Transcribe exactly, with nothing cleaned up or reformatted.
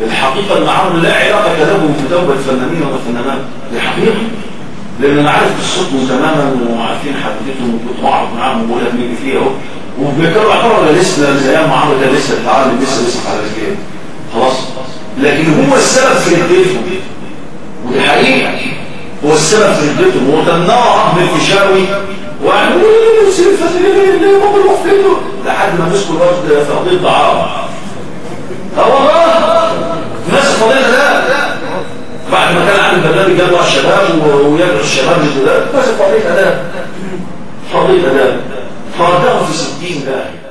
الحقيقة ان عمرو لا علاقة له بتوبة الفنانين والفنانات، دي حقيقة، لان انا عارف قصتهم تماما وعارفين حدوتهم وكنت معرض معاهم وبقول لك مين فيها اهو، وبيكرر حرة لسه زي ما عمرو ده لسه بيتعلم لسه لسه على رجليه خلاص، لكن هو السبب في ردتهم، ودي حقيقة هو السبب في ردتهم. هو تمنعه عبد الفيشاوي وقالوا لي سير الفترين اللي هم المفقدوا لحد ما مسكوا الوقت في قضية ضعاف. اه والله ناس فضيلة ده بعد ما كان عامل برنامج جمع الشباب ويدعو الشباب للجداد، ناس فضيلة ده فضيلة ده فردهم في ستين ده